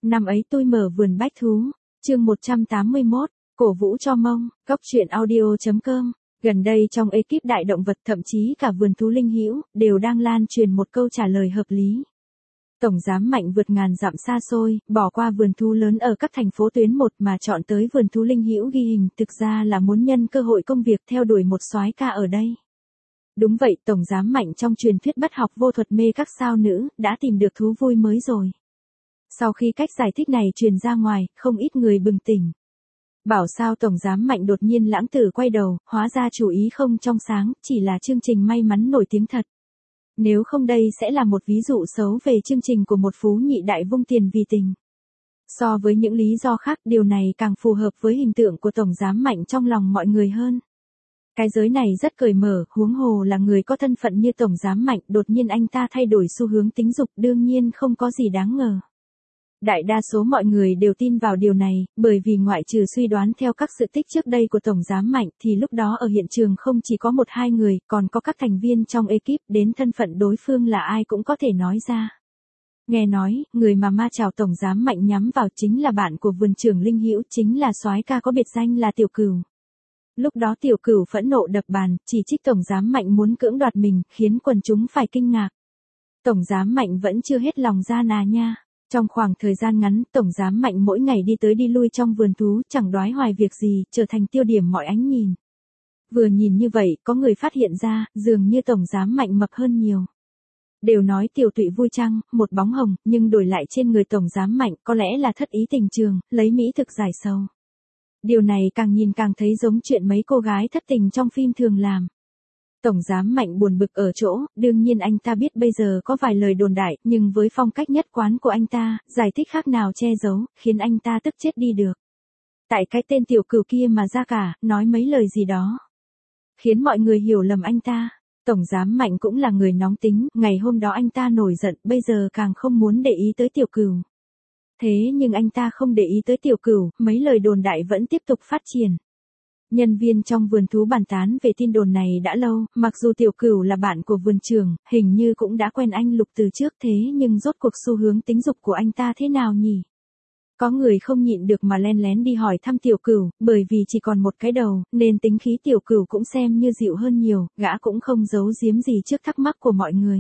Năm ấy tôi mở vườn bách thú, chương 181, cổ vũ cho Mông, góc truyện audio.com. Gần đây trong ekip đại động vật thậm chí cả vườn thú Linh Hữu đều đang lan truyền một câu trả lời hợp lý. Tổng giám Mạnh vượt ngàn dặm xa xôi, bỏ qua vườn thú lớn ở các thành phố tuyến 1 mà chọn tới vườn thú Linh Hữu ghi hình, thực ra là muốn nhân cơ hội công việc theo đuổi một soái ca ở đây. Đúng vậy, Tổng giám Mạnh trong truyền thuyết bất học vô thuật mê các sao nữ, đã tìm được thú vui mới rồi. Sau khi cách giải thích này truyền ra ngoài, không ít người bừng tỉnh. Bảo sao Tổng giám Mạnh đột nhiên lãng tử quay đầu, hóa ra chủ ý không trong sáng, chỉ là chương trình may mắn nổi tiếng thật. Nếu không đây sẽ là một ví dụ xấu về chương trình của một phú nhị đại vung tiền vì tình. So với những lý do khác, điều này càng phù hợp với hình tượng của Tổng giám Mạnh trong lòng mọi người hơn. Cái giới này rất cởi mở, huống hồ là người có thân phận như Tổng giám Mạnh, đột nhiên anh ta thay đổi xu hướng tính dục đương nhiên không có gì đáng ngờ. Đại đa số mọi người đều tin vào điều này, bởi vì ngoại trừ suy đoán theo các sự tích trước đây của Tổng giám Mạnh thì lúc đó ở hiện trường không chỉ có 1-2 người, còn có các thành viên trong ekip, đến thân phận đối phương là ai cũng có thể nói ra. Nghe nói, người mà ma chảo Tổng giám Mạnh nhắm vào chính là bạn của vườn trưởng Linh Hữu, chính là soái ca có biệt danh là Tiểu Cửu. Lúc đó Tiểu Cửu phẫn nộ đập bàn, chỉ trích Tổng giám Mạnh muốn cưỡng đoạt mình, khiến quần chúng phải kinh ngạc. Tổng giám Mạnh vẫn chưa hết lòng ra nà nha. Trong khoảng thời gian ngắn, Tổng giám Mạnh mỗi ngày đi tới đi lui trong vườn thú, chẳng đoái hoài việc gì, trở thành tiêu điểm mọi ánh nhìn. Vừa nhìn như vậy, có người phát hiện ra, dường như Tổng giám Mạnh mập hơn nhiều. Đều nói tiểu tụy vui chăng, một bóng hồng, nhưng đổi lại trên người Tổng giám Mạnh có lẽ là thất ý tình trường, lấy mỹ thực giải sầu. Điều này càng nhìn càng thấy giống chuyện mấy cô gái thất tình trong phim thường làm. Tổng giám Mạnh buồn bực ở chỗ, đương nhiên anh ta biết bây giờ có vài lời đồn đại, nhưng với phong cách nhất quán của anh ta, giải thích khác nào che giấu, khiến anh ta tức chết đi được. Tại cái tên Tiểu Cửu kia mà ra cả, nói mấy lời gì đó, khiến mọi người hiểu lầm anh ta. Tổng giám Mạnh cũng là người nóng tính, ngày hôm đó anh ta nổi giận, bây giờ càng không muốn để ý tới Tiểu Cửu. Thế nhưng anh ta không để ý tới Tiểu Cửu, mấy lời đồn đại vẫn tiếp tục phát triển. Nhân viên trong vườn thú bàn tán về tin đồn này đã lâu, mặc dù Tiểu Cửu là bạn của vườn trưởng, hình như cũng đã quen anh Lục từ trước, thế nhưng rốt cuộc xu hướng tính dục của anh ta thế nào nhỉ? Có người không nhịn được mà len lén đi hỏi thăm Tiểu Cửu, bởi vì chỉ còn một cái đầu, nên tính khí Tiểu Cửu cũng xem như dịu hơn nhiều, gã cũng không giấu giếm gì trước thắc mắc của mọi người.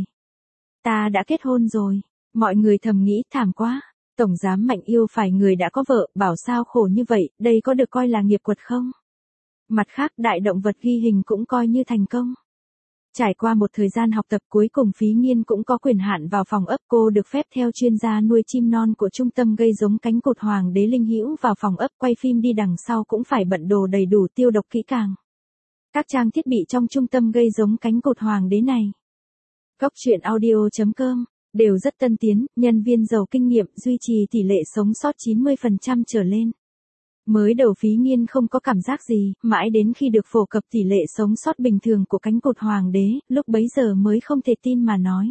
Ta đã kết hôn rồi, mọi người thầm nghĩ thảm quá. Tổng giám Mạnh yêu phải người đã có vợ, bảo sao khổ như vậy, đây có được coi là nghiệp quật không? Mặt khác, đại động vật ghi hình cũng coi như thành công. Trải qua một thời gian học tập, cuối cùng Phí Nghiên cũng có quyền hạn vào phòng ấp, cô được phép theo chuyên gia nuôi chim non của trung tâm gây giống cánh cụt Hoàng đế Linh Hữu vào phòng ấp, quay phim đi đằng sau cũng phải bận đồ đầy đủ, tiêu độc kỹ càng. Các trang thiết bị trong trung tâm gây giống cánh cụt Hoàng đế này, góc truyện audio.com, đều rất tân tiến, nhân viên giàu kinh nghiệm, duy trì tỷ lệ sống sót 90% trở lên. Mới đầu Phí Nghiên không có cảm giác gì, mãi đến khi được phổ cập tỷ lệ sống sót bình thường của cánh cụt Hoàng đế, lúc bấy giờ mới không thể tin mà nói.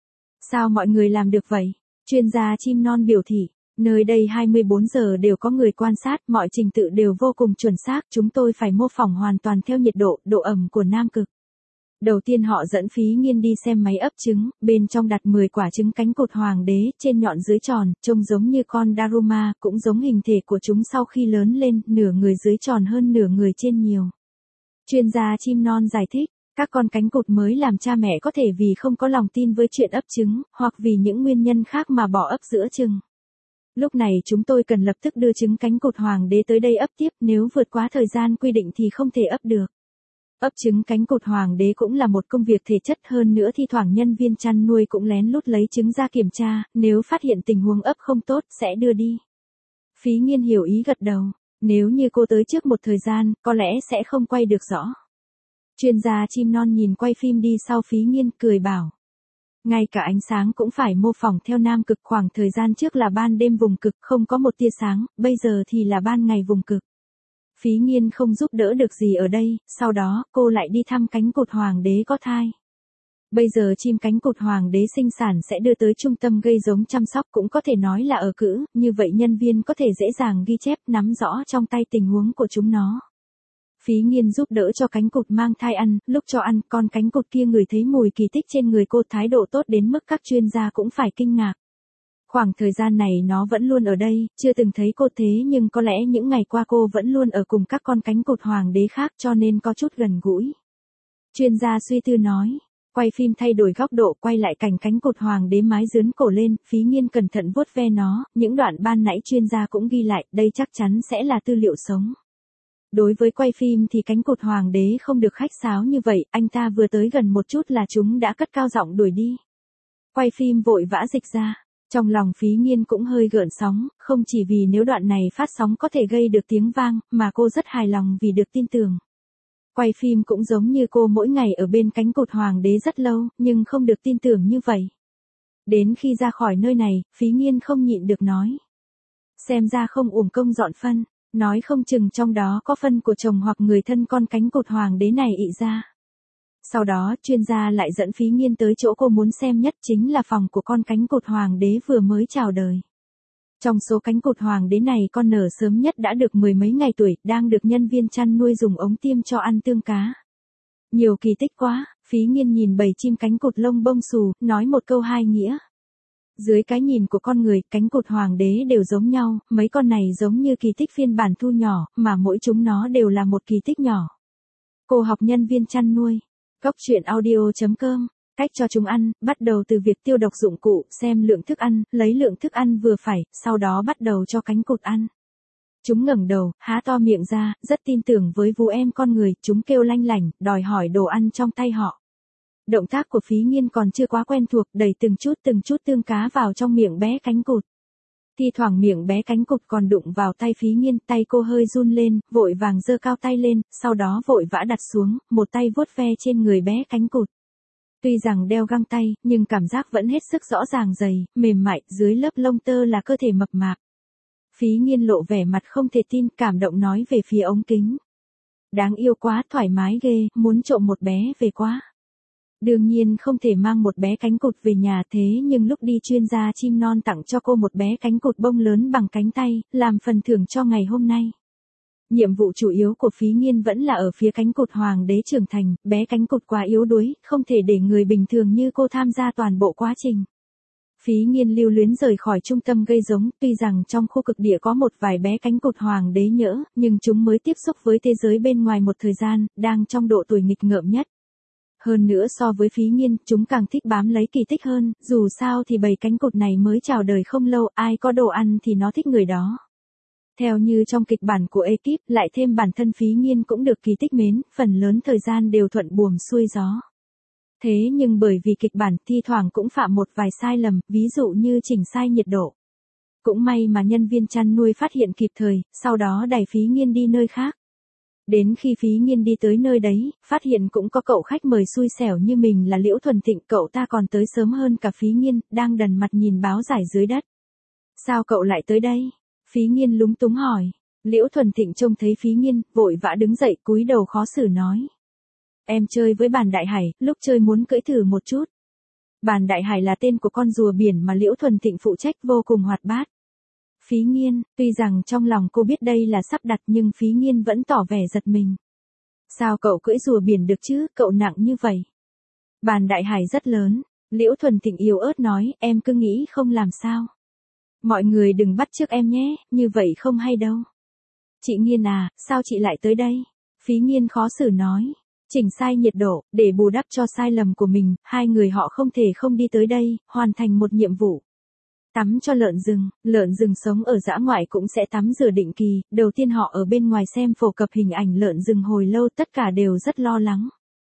Sao mọi người làm được vậy? Chuyên gia chim non biểu thị, nơi đây 24 giờ đều có người quan sát, mọi trình tự đều vô cùng chuẩn xác, chúng tôi phải mô phỏng hoàn toàn theo nhiệt độ, độ ẩm của Nam Cực. Đầu tiên họ dẫn Phí Nghiên đi xem máy ấp trứng, bên trong đặt 10 quả trứng cánh cụt Hoàng đế, trên nhọn dưới tròn, trông giống như con Daruma, cũng giống hình thể của chúng sau khi lớn lên, nửa người dưới tròn hơn nửa người trên nhiều. Chuyên gia chim non giải thích, các con cánh cụt mới làm cha mẹ có thể vì không có lòng tin với chuyện ấp trứng, hoặc vì những nguyên nhân khác mà bỏ ấp giữa chừng. Lúc này chúng tôi cần lập tức đưa trứng cánh cụt Hoàng đế tới đây ấp tiếp, nếu vượt quá thời gian quy định thì không thể ấp được. Ấp trứng cánh cụt Hoàng đế cũng là một công việc thể chất, hơn nữa thi thoảng nhân viên chăn nuôi cũng lén lút lấy trứng ra kiểm tra, nếu phát hiện tình huống ấp không tốt, sẽ đưa đi. Phí Nghiên hiểu ý gật đầu, nếu như cô tới trước một thời gian, có lẽ sẽ không quay được rõ. Chuyên gia chim non nhìn quay phim đi sau Phí Nghiên, cười bảo. Ngay cả ánh sáng cũng phải mô phỏng theo Nam Cực, khoảng thời gian trước là ban đêm vùng cực, không có một tia sáng, bây giờ thì là ban ngày vùng cực. Phí Nghiên không giúp đỡ được gì ở đây, sau đó, cô lại đi thăm cánh cụt Hoàng đế có thai. Bây giờ chim cánh cụt Hoàng đế sinh sản sẽ đưa tới trung tâm gây giống chăm sóc, cũng có thể nói là ở cữ, như vậy nhân viên có thể dễ dàng ghi chép, nắm rõ trong tay tình huống của chúng nó. Phí Nghiên giúp đỡ cho cánh cụt mang thai ăn, lúc cho ăn, con cánh cụt kia ngửi thấy mùi kỳ tích trên người cô, thái độ tốt đến mức các chuyên gia cũng phải kinh ngạc. Khoảng thời gian này nó vẫn luôn ở đây, chưa từng thấy cô thế nhưng có lẽ những ngày qua cô vẫn luôn ở cùng các con cánh cụt hoàng đế khác cho nên có chút gần gũi. Chuyên gia suy tư nói. Quay phim thay đổi góc độ quay lại cảnh cánh cụt hoàng đế mái dướn cổ lên, Phí Nghiên cẩn thận vuốt ve nó, những đoạn ban nãy chuyên gia cũng ghi lại, đây chắc chắn sẽ là tư liệu sống. Đối với quay phim thì cánh cụt hoàng đế không được khách sáo như vậy, anh ta vừa tới gần một chút là chúng đã cất cao giọng đuổi đi. Quay phim vội vã dịch ra. Trong lòng Phí Nghiên cũng hơi gợn sóng, không chỉ vì nếu đoạn này phát sóng có thể gây được tiếng vang, mà cô rất hài lòng vì được tin tưởng. Quay phim cũng giống như cô mỗi ngày ở bên cánh cụt hoàng đế rất lâu, nhưng không được tin tưởng như vậy. Đến khi ra khỏi nơi này, Phí Nghiên không nhịn được nói. Xem ra không uổng công dọn phân, nói không chừng trong đó có phân của chồng hoặc người thân con cánh cụt hoàng đế này ị ra. Sau đó, chuyên gia lại dẫn Phí Nghiên tới chỗ cô muốn xem nhất chính là phòng của con cánh cụt hoàng đế vừa mới chào đời. Trong số cánh cụt hoàng đế này con nở sớm nhất đã được 10 mấy ngày tuổi, đang được nhân viên chăn nuôi dùng ống tiêm cho ăn tương cá. Nhiều kỳ tích quá, Phí Nghiên nhìn bầy chim cánh cụt lông bông xù, nói một câu hai nghĩa. Dưới cái nhìn của con người, cánh cụt hoàng đế đều giống nhau, mấy con này giống như kỳ tích phiên bản thu nhỏ, mà mỗi chúng nó đều là một kỳ tích nhỏ. Cô học nhân viên chăn nuôi. Góc truyện audio.com. Cách cho chúng ăn, bắt đầu từ việc tiêu độc dụng cụ, xem lượng thức ăn, lấy lượng thức ăn vừa phải, sau đó bắt đầu cho cánh cụt ăn. Chúng ngẩng đầu, há to miệng ra, rất tin tưởng với vú em con người, chúng kêu lanh lảnh, đòi hỏi đồ ăn trong tay họ. Động tác của Phí Nghiên còn chưa quá quen thuộc, đẩy từng chút tương cá vào trong miệng bé cánh cụt. Thi thoảng miệng bé cánh cụt còn đụng vào tay Phí Nghiên, tay cô hơi run lên, vội vàng giơ cao tay lên, sau đó vội vã đặt xuống, một tay vuốt ve trên người bé cánh cụt. Tuy rằng đeo găng tay, nhưng cảm giác vẫn hết sức rõ ràng dày, mềm mại, dưới lớp lông tơ là cơ thể mập mạp. Phí Nghiên lộ vẻ mặt không thể tin, cảm động nói về phía ống kính. Đáng yêu quá, thoải mái ghê, muốn trộm một bé về quá. Đương nhiên không thể mang một bé cánh cụt về nhà thế nhưng lúc đi chuyên gia chim non tặng cho cô một bé cánh cụt bông lớn bằng cánh tay, làm phần thưởng cho ngày hôm nay. Nhiệm vụ chủ yếu của Phí Nghiên vẫn là ở phía cánh cụt hoàng đế trưởng thành, bé cánh cụt quá yếu đuối, không thể để người bình thường như cô tham gia toàn bộ quá trình. Phí Nghiên lưu luyến rời khỏi trung tâm gây giống, tuy rằng trong khu cực địa có một vài bé cánh cụt hoàng đế nhỡ, nhưng chúng mới tiếp xúc với thế giới bên ngoài một thời gian, đang trong độ tuổi nghịch ngợm nhất. Hơn nữa so với Phí Nghiên, chúng càng thích bám lấy kỳ tích hơn, dù sao thì bầy cánh cụt này mới chào đời không lâu, ai có đồ ăn thì nó thích người đó. Theo như trong kịch bản của ekip, lại thêm bản thân Phí Nghiên cũng được kỳ tích mến, phần lớn thời gian đều thuận buồm xuôi gió. Thế nhưng bởi vì kịch bản thi thoảng cũng phạm một vài sai lầm, ví dụ như chỉnh sai nhiệt độ. Cũng may mà nhân viên chăn nuôi phát hiện kịp thời, sau đó đẩy Phí Nghiên đi nơi khác. Đến khi Phí Nghiên đi tới nơi đấy, phát hiện cũng có cậu khách mời xui xẻo như mình là Liễu Thuần Thịnh, cậu ta còn tới sớm hơn cả Phí Nghiên, đang đần mặt nhìn báo giải dưới đất. Sao cậu lại tới đây? Phí Nghiên lúng túng hỏi. Liễu Thuần Thịnh trông thấy Phí Nghiên, vội vã đứng dậy, cúi đầu khó xử nói. Em chơi với Bàn Đại Hải, lúc chơi muốn cưỡi thử một chút. Bàn Đại Hải là tên của con rùa biển mà Liễu Thuần Thịnh phụ trách, vô cùng hoạt bát. Phí Nghiên, tuy rằng trong lòng cô biết đây là sắp đặt nhưng Phí Nghiên vẫn tỏ vẻ giật mình. Sao cậu cưỡi rùa biển được chứ, cậu nặng như vậy. Bàn Đại Hải rất lớn, Liễu Thuần Thịnh yếu ớt nói, em cứ nghĩ không làm sao. Mọi người đừng bắt chước em nhé, như vậy không hay đâu. Chị Nghiên à, sao chị lại tới đây? Phí Nghiên khó xử nói. Chỉnh sai nhiệt độ, để bù đắp cho sai lầm của mình, hai người họ không thể không đi tới đây, hoàn thành một nhiệm vụ. Tắm cho lợn rừng sống ở dã ngoại cũng sẽ tắm rửa định kỳ, đầu tiên họ ở bên ngoài xem phổ cập hình ảnh lợn rừng hồi lâu tất cả đều rất lo lắng.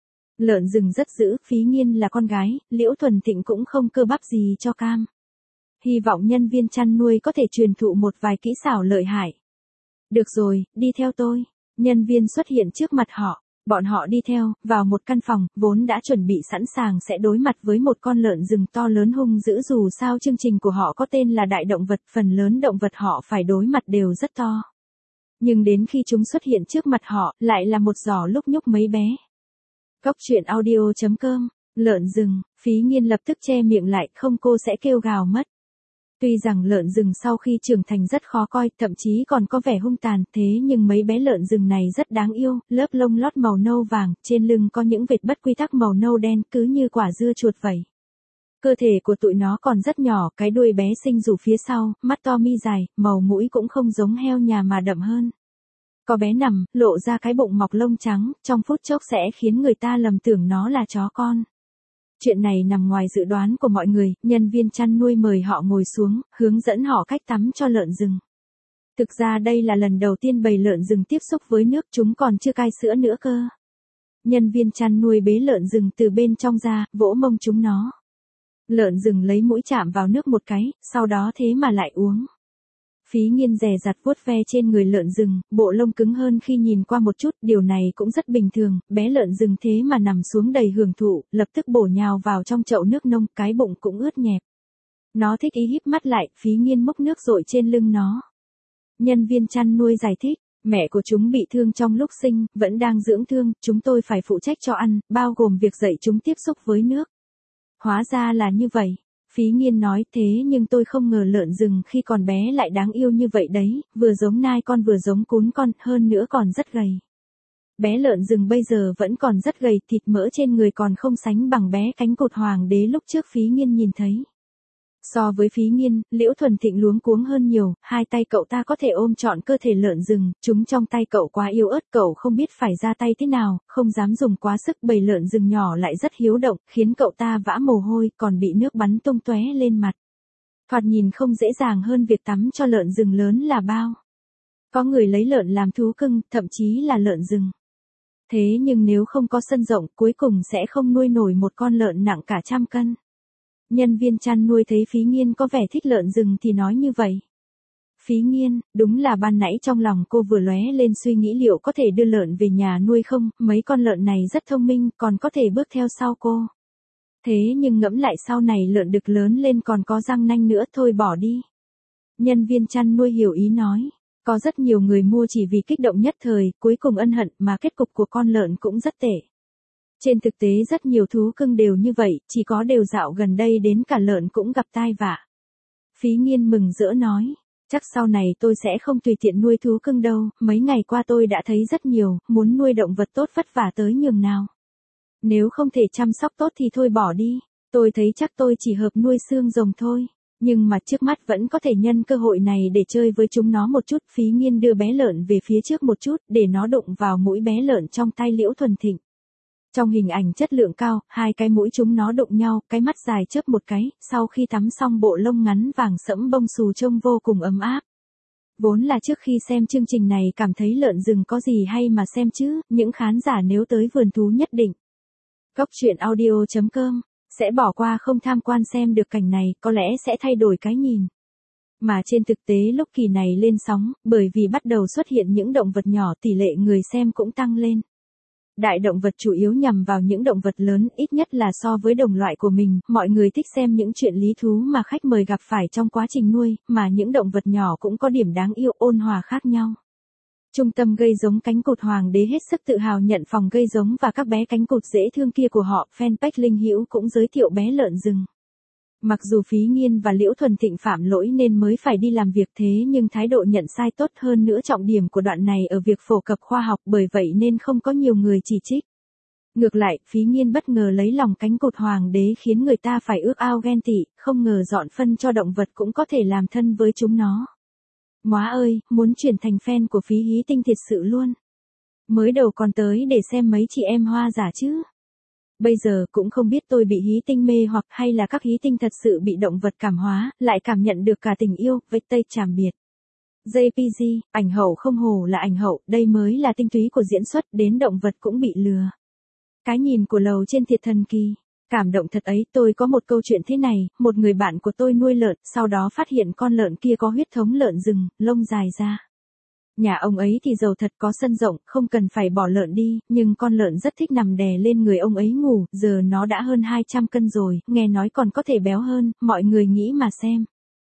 Lợn rừng rất dữ, Phí Nghiên là con gái, Liễu Thuần Thịnh cũng không cơ bắp gì cho cam. Hy vọng nhân viên chăn nuôi có thể truyền thụ một vài kỹ xảo lợi hại. Được rồi, đi theo tôi. Nhân viên xuất hiện trước mặt họ. Bọn họ đi theo, vào một căn phòng, vốn đã chuẩn bị sẵn sàng sẽ đối mặt với một con lợn rừng to lớn hung dữ dù sao chương trình của họ có tên là đại động vật, phần lớn động vật họ phải đối mặt đều rất to. Nhưng đến khi chúng xuất hiện trước mặt họ, lại là một giỏ lúc nhúc mấy bé. Góc truyện audio.com, lợn rừng, Phí Nghiên lập tức che miệng lại, không cô sẽ kêu gào mất. Tuy rằng lợn rừng sau khi trưởng thành rất khó coi, thậm chí còn có vẻ hung tàn, thế nhưng mấy bé lợn rừng này rất đáng yêu, lớp lông lót màu nâu vàng, trên lưng có những vệt bất quy tắc màu nâu đen, cứ như quả dưa chuột vậy. Cơ thể của tụi nó còn rất nhỏ, cái đuôi bé xinh rủ phía sau, mắt to mi dài, màu mũi cũng không giống heo nhà mà đậm hơn. Có bé nằm, lộ ra cái bụng mọc lông trắng, trong phút chốc sẽ khiến người ta lầm tưởng nó là chó con. Chuyện này nằm ngoài dự đoán của mọi người, nhân viên chăn nuôi mời họ ngồi xuống, hướng dẫn họ cách tắm cho lợn rừng. Thực ra đây là lần đầu tiên bầy lợn rừng tiếp xúc với nước, chúng còn chưa cai sữa nữa cơ. Nhân viên chăn nuôi bế lợn rừng từ bên trong ra, vỗ mông chúng nó. Lợn rừng lấy mũi chạm vào nước một cái, sau đó thế mà lại uống. Phí Nghiên dè dặt vuốt ve trên người lợn rừng, bộ lông cứng hơn khi nhìn qua một chút, điều này cũng rất bình thường, bé lợn rừng thế mà nằm xuống đầy hưởng thụ, lập tức bổ nhào vào trong chậu nước nông, cái bụng cũng ướt nhẹp. Nó thích ý híp mắt lại, Phí Nghiên múc nước dội trên lưng nó. Nhân viên chăn nuôi giải thích, mẹ của chúng bị thương trong lúc sinh, vẫn đang dưỡng thương, chúng tôi phải phụ trách cho ăn, bao gồm việc dạy chúng tiếp xúc với nước. Hóa ra là như vậy. Phí Nghiên nói, thế nhưng tôi không ngờ lợn rừng khi còn bé lại đáng yêu như vậy đấy, vừa giống nai con vừa giống cún con, hơn nữa còn rất gầy. Bé lợn rừng bây giờ vẫn còn rất gầy, thịt mỡ trên người còn không sánh bằng bé cánh cụt hoàng đế lúc trước Phí Nghiên nhìn thấy. So với Phí Nghiên, Liễu Thuần Thịnh luống cuống hơn nhiều, hai tay cậu ta có thể ôm trọn cơ thể lợn rừng, chúng trong tay cậu quá yếu ớt, cậu không biết phải ra tay thế nào, không dám dùng quá sức, bầy lợn rừng nhỏ lại rất hiếu động, khiến cậu ta vã mồ hôi, còn bị nước bắn tung tóe lên mặt. Thoạt nhìn không dễ dàng hơn việc tắm cho lợn rừng lớn là bao. Có người lấy lợn làm thú cưng, thậm chí là lợn rừng. Thế nhưng nếu không có sân rộng, cuối cùng sẽ không nuôi nổi một con lợn nặng cả 100 cân. Nhân viên chăn nuôi thấy Phí Nghiên có vẻ thích lợn rừng thì nói như vậy. Phí Nghiên, đúng là ban nãy trong lòng cô vừa lóe lên suy nghĩ liệu có thể đưa lợn về nhà nuôi không, mấy con lợn này rất thông minh, còn có thể bước theo sau cô. Thế nhưng ngẫm lại sau này lợn đực lớn lên còn có răng nanh nữa, thôi bỏ đi. Nhân viên chăn nuôi hiểu ý nói, có rất nhiều người mua chỉ vì kích động nhất thời, cuối cùng ân hận mà kết cục của con lợn cũng rất tệ. Trên thực tế rất nhiều thú cưng đều như vậy, chỉ có đều dạo gần đây đến cả lợn cũng gặp tai vạ. Phí Nghiên mừng rỡ nói, chắc sau này tôi sẽ không tùy tiện nuôi thú cưng đâu, mấy ngày qua tôi đã thấy rất nhiều, muốn nuôi động vật tốt vất vả tới nhường nào. Nếu không thể chăm sóc tốt thì thôi bỏ đi, tôi thấy chắc tôi chỉ hợp nuôi xương rồng thôi. Nhưng mà trước mắt vẫn có thể nhân cơ hội này để chơi với chúng nó một chút. Phí Nghiên đưa bé lợn về phía trước một chút, để nó đụng vào mũi bé lợn trong tay Liễu Thuần Thịnh. Trong hình ảnh chất lượng cao, hai cái mũi chúng nó đụng nhau, cái mắt dài chớp một cái, sau khi tắm xong bộ lông ngắn vàng sẫm bông xù trông vô cùng ấm áp. Vốn là trước khi xem chương trình này cảm thấy lợn rừng có gì hay mà xem chứ, những khán giả nếu tới vườn thú nhất định. Goctruyện.audio.com sẽ bỏ qua không tham quan xem được cảnh này, có lẽ sẽ thay đổi cái nhìn. Mà trên thực tế lúc kỳ này lên sóng, bởi vì bắt đầu xuất hiện những động vật nhỏ tỷ lệ người xem cũng tăng lên. Đại động vật chủ yếu nhằm vào những động vật lớn, ít nhất là so với đồng loại của mình, mọi người thích xem những chuyện lý thú mà khách mời gặp phải trong quá trình nuôi, mà những động vật nhỏ cũng có điểm đáng yêu ôn hòa khác nhau. Trung tâm gây giống cánh cụt hoàng đế hết sức tự hào nhận phòng gây giống và các bé cánh cụt dễ thương kia của họ, fanpage Linh Hữu cũng giới thiệu bé lợn rừng. Mặc dù Phí Nghiên và Liễu Thuần Thịnh phạm lỗi nên mới phải đi làm việc thế nhưng thái độ nhận sai tốt hơn nữa, trọng điểm của đoạn này ở việc phổ cập khoa học, bởi vậy nên không có nhiều người chỉ trích. Ngược lại, Phí Nghiên bất ngờ lấy lòng cánh cụt hoàng đế khiến người ta phải ước ao ghen tị, không ngờ dọn phân cho động vật cũng có thể làm thân với chúng nó. Móa ơi, muốn chuyển thành fan của Phí Hí Tinh thiệt sự luôn. Mới đầu còn tới để xem mấy chị em hoa giả chứ. Bây giờ cũng không biết tôi bị hí tinh mê hoặc hay là các hí tinh thật sự bị động vật cảm hóa, lại cảm nhận được cả tình yêu, với tây tràm biệt. JPG, ảnh hậu không hổ là ảnh hậu, đây mới là tinh túy của diễn xuất, đến động vật cũng bị lừa. Cái nhìn của lầu trên thiệt thần kỳ. Cảm động thật ấy, tôi có một câu chuyện thế này, một người bạn của tôi nuôi lợn, sau đó phát hiện con lợn kia có huyết thống lợn rừng, lông dài ra. Nhà ông ấy thì giàu thật, có sân rộng, không cần phải bỏ lợn đi, nhưng con lợn rất thích nằm đè lên người ông ấy ngủ, giờ nó đã hơn 200 cân rồi, nghe nói còn có thể béo hơn, mọi người nghĩ mà xem.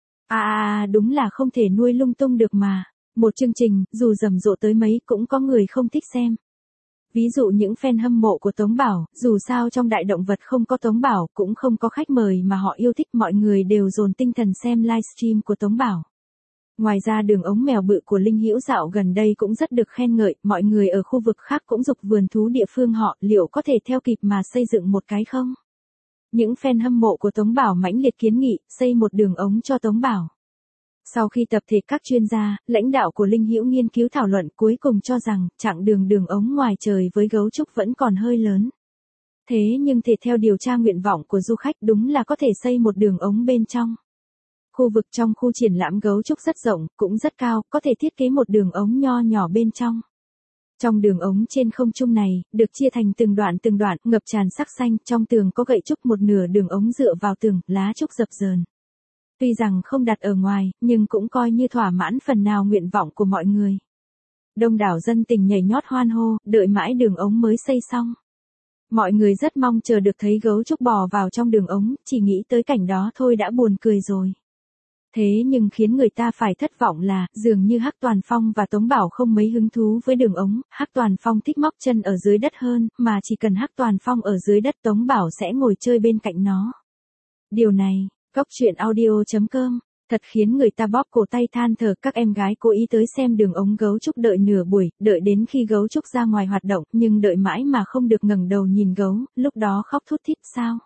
Đúng là không thể nuôi lung tung được mà. Một chương trình, dù rầm rộ tới mấy cũng có người không thích xem. Ví dụ những fan hâm mộ của Tống Bảo, dù sao trong đại động vật không có Tống Bảo, cũng không có khách mời mà họ yêu thích, mọi người đều dồn tinh thần xem livestream của Tống Bảo. Ngoài ra đường ống mèo bự của Linh Hữu dạo gần đây cũng rất được khen ngợi, mọi người ở khu vực khác cũng giục vườn thú địa phương họ liệu có thể theo kịp mà xây dựng một cái không? Những fan hâm mộ của Tống Bảo mãnh liệt kiến nghị xây một đường ống cho Tống Bảo. Sau khi tập thể các chuyên gia, lãnh đạo của Linh Hữu nghiên cứu thảo luận cuối cùng cho rằng chặng đường ống ngoài trời với gấu trúc vẫn còn hơi lớn. Thế nhưng thể theo điều tra nguyện vọng của du khách đúng là có thể xây một đường ống bên trong. Khu vực trong khu triển lãm gấu trúc rất rộng, cũng rất cao, có thể thiết kế một đường ống nho nhỏ bên trong. Trong đường ống trên không trung này, được chia thành từng đoạn, ngập tràn sắc xanh, trong tường có gậy trúc, một nửa đường ống dựa vào tường, lá trúc dập dờn. Tuy rằng không đặt ở ngoài, nhưng cũng coi như thỏa mãn phần nào nguyện vọng của mọi người. Đông đảo dân tình nhảy nhót hoan hô, đợi mãi đường ống mới xây xong. Mọi người rất mong chờ được thấy gấu trúc bò vào trong đường ống, chỉ nghĩ tới cảnh đó thôi đã buồn cười rồi. Thế nhưng khiến người ta phải thất vọng là, dường như Hắc Toàn Phong và Tống Bảo không mấy hứng thú với đường ống, Hắc Toàn Phong thích móc chân ở dưới đất hơn, mà chỉ cần Hắc Toàn Phong ở dưới đất Tống Bảo sẽ ngồi chơi bên cạnh nó. Điều này, Goctruyện.audio.com, thật khiến người ta bóp cổ tay than thở. Các em gái cố ý tới xem đường ống gấu trúc đợi nửa buổi, đợi đến khi gấu trúc ra ngoài hoạt động, nhưng đợi mãi mà không được ngẩng đầu nhìn gấu, lúc đó khóc thút thít sao?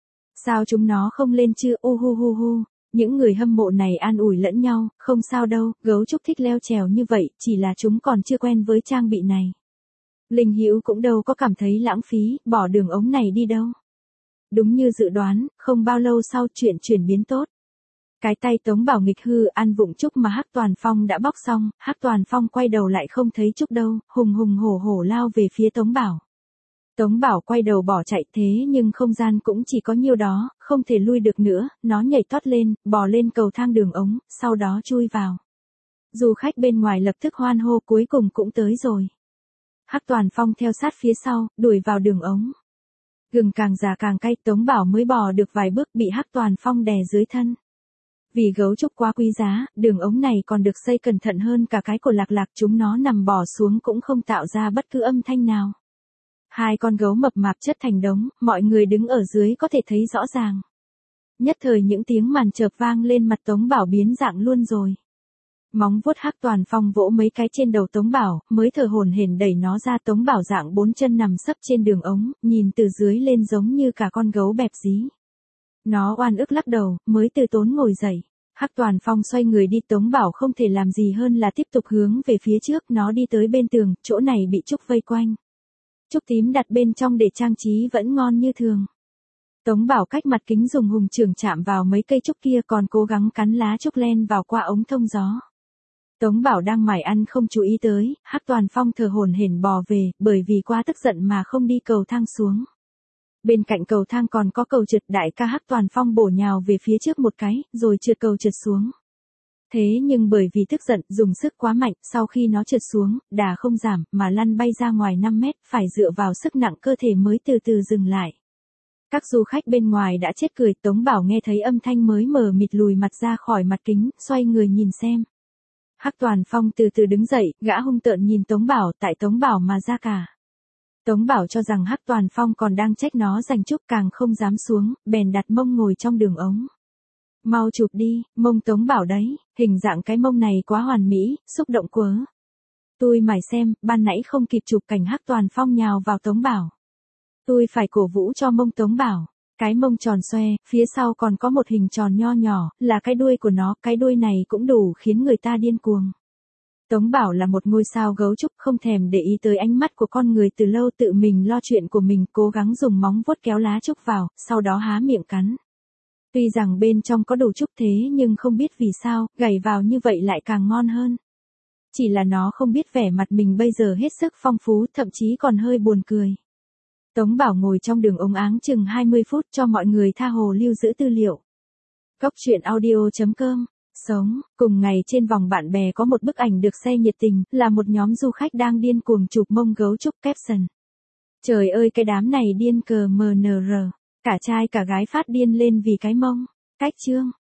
Sao chúng nó không lên chứ, hu hu hu. Những người hâm mộ này an ủi lẫn nhau, không sao đâu, gấu trúc thích leo trèo như vậy, chỉ là chúng còn chưa quen với trang bị này. Linh Hữu cũng đâu có cảm thấy lãng phí, bỏ đường ống này đi đâu. Đúng như dự đoán, không bao lâu sau chuyện chuyển biến tốt. Cái tay Tống Bảo nghịch hư ăn vụng trúc mà Hắc Toàn Phong đã bóc xong, Hắc Toàn Phong quay đầu lại không thấy trúc đâu, hùng hổ lao về phía Tống Bảo. Tống Bảo quay đầu bỏ chạy, thế nhưng không gian cũng chỉ có nhiêu đó, không thể lui được nữa, nó nhảy tót lên, bò lên cầu thang đường ống, sau đó chui vào. Du khách bên ngoài lập tức hoan hô, cuối cùng cũng tới rồi. Hắc Toàn Phong theo sát phía sau, đuổi vào đường ống. Gừng càng già càng cay, Tống Bảo mới bò được vài bước bị Hắc Toàn Phong đè dưới thân. Vì gấu trúc quá quý giá, đường ống này còn được xây cẩn thận hơn cả cái của Lạc Lạc, chúng nó nằm bò xuống cũng không tạo ra bất cứ âm thanh nào. Hai con gấu mập mạp chất thành đống, mọi người đứng ở dưới có thể thấy rõ ràng. Nhất thời những tiếng màn chợp vang lên, mặt Tống Bảo biến dạng luôn rồi. Móng vuốt Hắc Toàn Phong vỗ mấy cái trên đầu Tống Bảo, mới thở hổn hển đẩy nó ra. Tống Bảo dạng bốn chân nằm sấp trên đường ống, nhìn từ dưới lên giống như cả con gấu bẹp dí. Nó oan ức lắc đầu, mới từ tốn ngồi dậy. Hắc Toàn Phong xoay người đi, Tống Bảo không thể làm gì hơn là tiếp tục hướng về phía trước. Nó đi tới bên tường, chỗ này bị trúc vây quanh. Trúc tím đặt bên trong để trang trí vẫn ngon như thường. Tống Bảo cách mặt kính dùng hùng chưởng chạm vào mấy cây trúc kia, còn cố gắng cắn lá trúc len vào qua ống thông gió. Tống Bảo đang mải ăn không chú ý tới, Hắc Toàn Phong thở hổn hển bò về, bởi vì quá tức giận mà không đi cầu thang xuống. Bên cạnh cầu thang còn có cầu trượt, đại ca Hắc Toàn Phong bổ nhào về phía trước một cái, rồi trượt cầu trượt xuống. Thế nhưng bởi vì tức giận, dùng sức quá mạnh, sau khi nó trượt xuống, đà không giảm, mà lăn bay ra ngoài 5 mét, phải dựa vào sức nặng cơ thể mới từ từ dừng lại. Các du khách bên ngoài đã chết cười, Tống Bảo nghe thấy âm thanh mới mờ mịt lùi mặt ra khỏi mặt kính, xoay người nhìn xem. Hắc Toàn Phong từ từ đứng dậy, gã hung tợn nhìn Tống Bảo, tại Tống Bảo mà ra cả. Tống Bảo cho rằng Hắc Toàn Phong còn đang trách nó giành trúc, càng không dám xuống, bèn đặt mông ngồi trong đường ống. Mau chụp đi, mông Tống Bảo đấy, hình dạng cái mông này quá hoàn mỹ, xúc động quớ. Tôi mải xem, ban nãy không kịp chụp cảnh Hắc Toàn Phong nhào vào Tống Bảo. Tôi phải cổ vũ cho mông Tống Bảo. Cái mông tròn xoe, phía sau còn có một hình tròn nho nhỏ, là cái đuôi của nó, cái đuôi này cũng đủ khiến người ta điên cuồng. Tống Bảo là một ngôi sao gấu trúc, không thèm để ý tới ánh mắt của con người từ lâu, tự mình lo chuyện của mình, cố gắng dùng móng vuốt kéo lá trúc vào, sau đó há miệng cắn. Tuy rằng bên trong có đủ trúc thế nhưng không biết vì sao, gảy vào như vậy lại càng ngon hơn. Chỉ là nó không biết vẻ mặt mình bây giờ hết sức phong phú, thậm chí còn hơi buồn cười. Tống Bảo ngồi trong đường ống áng chừng 20 phút cho mọi người tha hồ lưu giữ tư liệu. Goctruyện.audio.com. Sống, cùng ngày trên vòng bạn bè có một bức ảnh được share nhiệt tình, là một nhóm du khách đang điên cuồng chụp mông gấu trúc caption. Trời ơi cái đám này điên cờ MNR, cả trai cả gái phát điên lên vì cái mông. Cách chương.